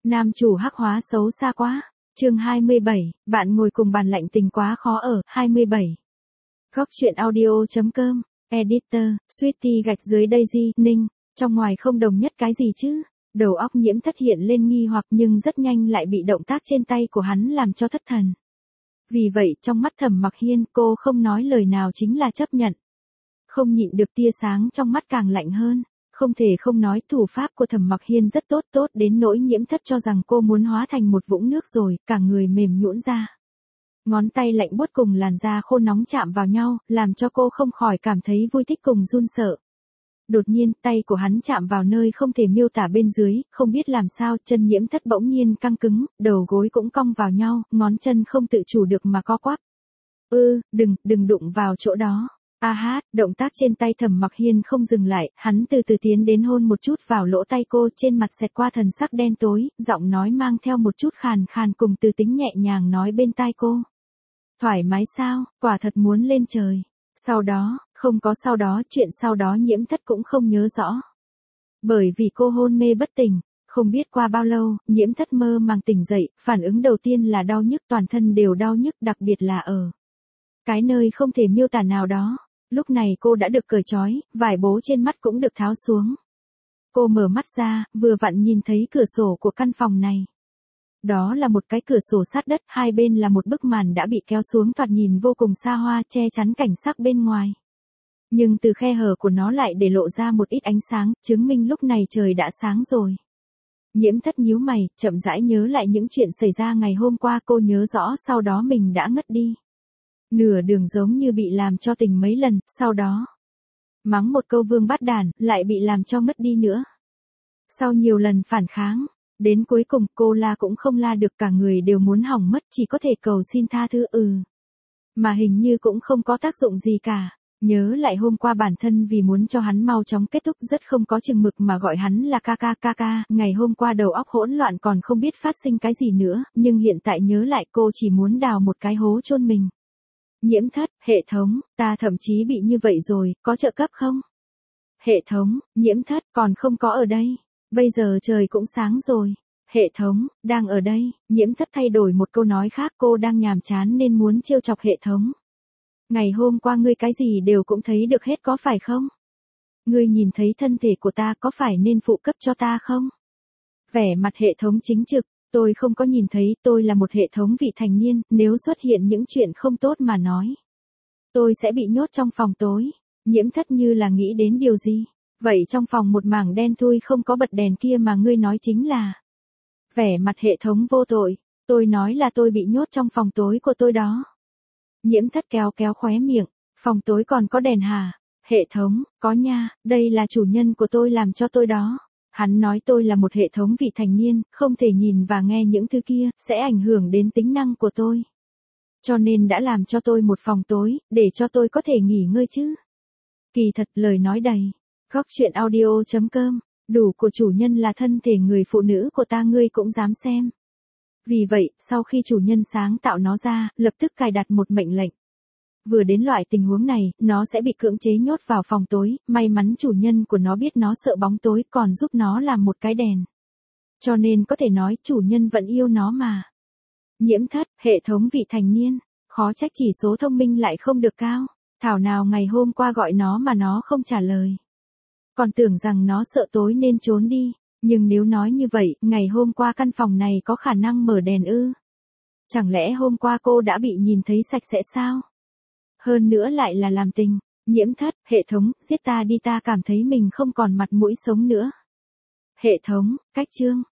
Nam chủ hắc hóa xấu xa quá. Chương 27, bạn ngồi cùng bàn lạnh tình quá khó ở. 27. Góc truyện audio.com. Editor, Sweetie gạch dưới Daisy, Ninh. Trong ngoài không đồng nhất cái gì chứ? Đầu óc Nhiễm Thất hiện lên nghi hoặc nhưng rất nhanh lại bị động tác trên tay của hắn làm cho thất thần. Vì vậy trong mắt Thẩm Mặc Hiên cô không nói lời nào chính là chấp nhận. Không nhịn được tia sáng trong mắt càng lạnh hơn. Không thể không nói thủ pháp của Thẩm Mặc Hiên rất tốt đến nỗi Nhiễm Thất cho rằng cô muốn hóa thành một vũng nước rồi, cả người mềm nhũn ra. Ngón tay lạnh buốt cùng làn da khô nóng chạm vào nhau, làm cho cô không khỏi cảm thấy vui thích cùng run sợ. Đột nhiên, tay của hắn chạm vào nơi không thể miêu tả bên dưới, không biết làm sao, chân Nhiễm Thất bỗng nhiên căng cứng, đầu gối cũng cong vào nhau, ngón chân không tự chủ được mà co quắp. Đừng đụng vào chỗ đó. Động tác trên tay Thẩm Mặc Hiên không dừng lại, hắn từ từ tiến đến hôn một chút vào lỗ tay cô, trên mặt xẹt qua thần sắc đen tối, giọng nói mang theo một chút khàn khàn cùng từ tính nhẹ nhàng nói bên tai cô. Thoải mái sao, quả thật muốn lên trời. Sau đó, không có sau đó, chuyện sau đó Nhiễm Thất cũng không nhớ rõ. Bởi vì cô hôn mê bất tỉnh, không biết qua bao lâu, Nhiễm Thất mơ màng tỉnh dậy, phản ứng đầu tiên là đau nhức, toàn thân đều đau nhức, đặc biệt là ở cái nơi không thể miêu tả nào đó. Lúc này cô đã được cởi trói, vải bố trên mắt cũng được tháo xuống. Cô mở mắt ra, vừa vặn nhìn thấy cửa sổ của căn phòng này. Đó là một cái cửa sổ sát đất, hai bên là một bức màn đã bị kéo xuống thoạt nhìn vô cùng xa hoa, che chắn cảnh sắc bên ngoài. Nhưng từ khe hở của nó lại để lộ ra một ít ánh sáng, chứng minh lúc này trời đã sáng rồi. Nhiễm Thất nhíu mày, chậm rãi nhớ lại những chuyện xảy ra ngày hôm qua, cô nhớ rõ sau đó mình đã ngất đi. Nửa đường giống như bị làm cho tỉnh mấy lần, sau đó mắng một câu vương bát đản, lại bị làm cho ngất đi nữa. Sau nhiều lần phản kháng, đến cuối cùng cô la cũng không la được, cả người đều muốn hỏng mất, chỉ có thể cầu xin tha thứ. Mà hình như cũng không có tác dụng gì cả. Nhớ lại hôm qua bản thân vì muốn cho hắn mau chóng kết thúc rất không có chừng mực mà gọi hắn là ca, ngày hôm qua đầu óc hỗn loạn còn không biết phát sinh cái gì nữa, nhưng hiện tại nhớ lại cô chỉ muốn đào một cái hố chôn mình. Nhiễm Thất, hệ thống, ta thậm chí bị như vậy rồi, có trợ cấp không? Hệ thống, Nhiễm Thất, còn không có ở đây. Bây giờ trời cũng sáng rồi. Hệ thống, đang ở đây. Nhiễm Thất thay đổi một câu nói khác, cô đang nhàm chán nên muốn trêu chọc hệ thống. Ngày hôm qua ngươi cái gì đều cũng thấy được hết có phải không? Ngươi nhìn thấy thân thể của ta có phải nên phụ cấp cho ta không? Vẻ mặt hệ thống chính trực. Tôi không có nhìn thấy, tôi là một hệ thống vị thành niên, nếu xuất hiện những chuyện không tốt mà nói. Tôi sẽ bị nhốt trong phòng tối. Nhiễm Thất như là nghĩ đến điều gì. Vậy trong phòng một mảng đen thui không có bật đèn kia mà ngươi nói chính là. Vẻ mặt hệ thống vô tội. Tôi nói là tôi bị nhốt trong phòng tối của tôi đó. Nhiễm Thất kéo khóe miệng. Phòng tối còn có đèn hả? Hệ thống, có nha, đây là chủ nhân của tôi làm cho tôi đó. Hắn nói tôi là một hệ thống vị thành niên, không thể nhìn và nghe những thứ kia, sẽ ảnh hưởng đến tính năng của tôi. Cho nên đã làm cho tôi một phòng tối, để cho tôi có thể nghỉ ngơi chứ. Kỳ thật lời nói đầy. Góc truyện audio.com, đủ của chủ nhân là thân thể người phụ nữ của ta ngươi cũng dám xem. Vì vậy, sau khi chủ nhân sáng tạo nó ra, lập tức cài đặt một mệnh lệnh. Vừa đến loại tình huống này, nó sẽ bị cưỡng chế nhốt vào phòng tối, may mắn chủ nhân của nó biết nó sợ bóng tối còn giúp nó làm một cái đèn. Cho nên có thể nói chủ nhân vẫn yêu nó mà. Nhiễm Thất, hệ thống vị thành niên, khó trách chỉ số thông minh lại không được cao. Thảo nào ngày hôm qua gọi nó mà nó không trả lời. Còn tưởng rằng nó sợ tối nên trốn đi, nhưng nếu nói như vậy, ngày hôm qua căn phòng này có khả năng mở đèn ư? Chẳng lẽ hôm qua cô đã bị nhìn thấy sạch sẽ sao? Hơn nữa lại là làm tình. Nhiễm Thất, hệ thống, giết ta đi, ta cảm thấy mình không còn mặt mũi sống nữa. Hệ thống, cách chương.